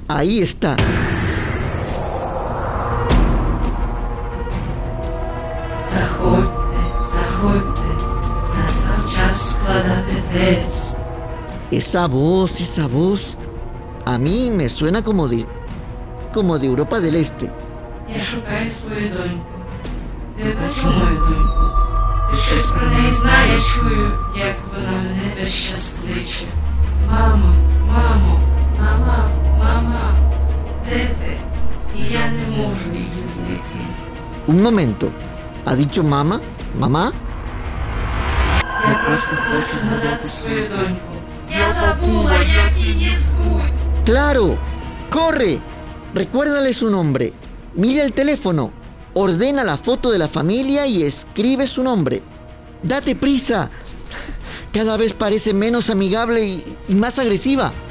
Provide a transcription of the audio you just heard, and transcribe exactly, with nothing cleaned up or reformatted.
Ahí está. Заходьте, заходьте. Настав час складати тест. Esa voz, esa voz, a mí me suena como de, como de Europa del Este. Я шукаю свою доньку. Ти бачив мою доньку? Ти щось про неї знаєш? Я чую, як вона мене весь час кличе. Мамо, мамо, мама, мама, де ти? І я не можу її знайти. Un momento, ¿ha dicho mamá? ¿Mamá? Я просто хочу згадати свою доньку. Я забула, як її звуть. ¡Claro! ¡Corre! Recuérdale su nombre. Mira el teléfono. Ordena la foto de la familia y escribe su nombre. ¡Date prisa! Cada vez parece menos amigable y, y más agresiva.